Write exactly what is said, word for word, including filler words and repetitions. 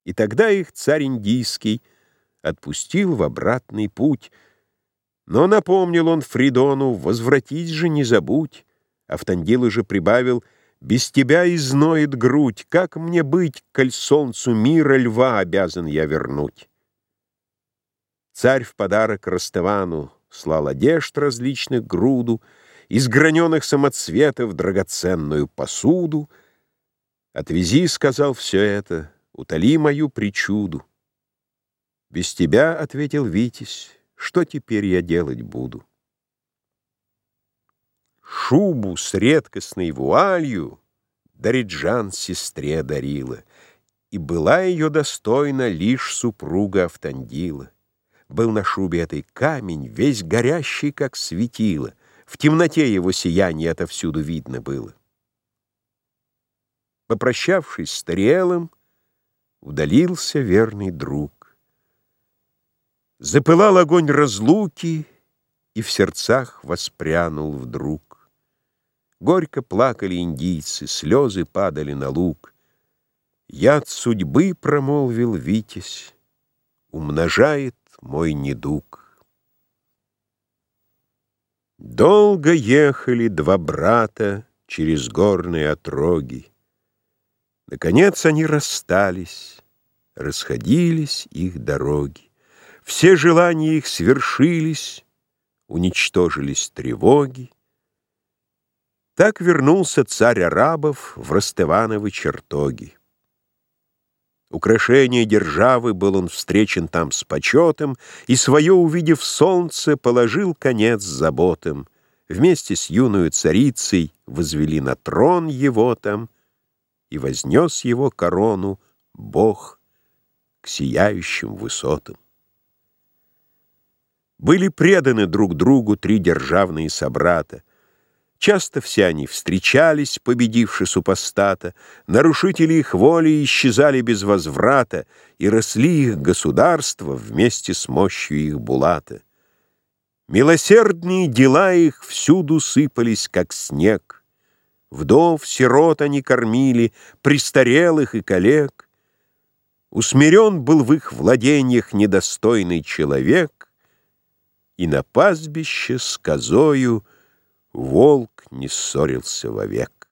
И тогда их царь индийский отпустил в обратный путь. Но напомнил он Фридону: возвратись же не забудь. Автандил уже прибавил: без тебя изноет грудь, как мне быть, коль солнцу мира льва обязан я вернуть? Царь в подарок Ростывану слал одежд различных груду, из граненых самоцветов драгоценную посуду. «Отвези, — сказал, — все это, утоли мою причуду». «Без тебя, — ответил Витязь, — что теперь я делать буду?» Шубу с редкостной вуалью Дариджан сестре дарила, и была ее достойна лишь супруга Автандила. Был на шубе этой камень, весь горящий, как светило, в темноте его сияние отовсюду видно было. Попрощавшись с Тариэлом, удалился верный друг. Запылал огонь разлуки, и в сердцах воспрянул вдруг. Горько плакали индийцы, слезы падали на луг. Яд судьбы, — промолвил Витязь, — умножает мой недуг. Долго ехали два брата через горные отроги. Наконец они расстались, расходились их дороги. Все желания их свершились, уничтожились тревоги. Так вернулся царь арабов в Ростывановы чертоги. Украшение державы был он встречен там с почетом, и свое, увидев солнце, положил конец заботам. Вместе с юною царицей возвели на трон его там, и вознес его корону Бог к сияющим высотам. Были преданы друг другу три державные собрата. Часто все они встречались, победивши супостата, нарушители их воли исчезали без возврата, и росли их государства вместе с мощью их булата. Милосердные дела их всюду сыпались, как снег. Вдов, сирот они кормили, престарелых и коллег. Усмирен был в их владениях недостойный человек, и на пастбище с козою волк не ссорился вовек.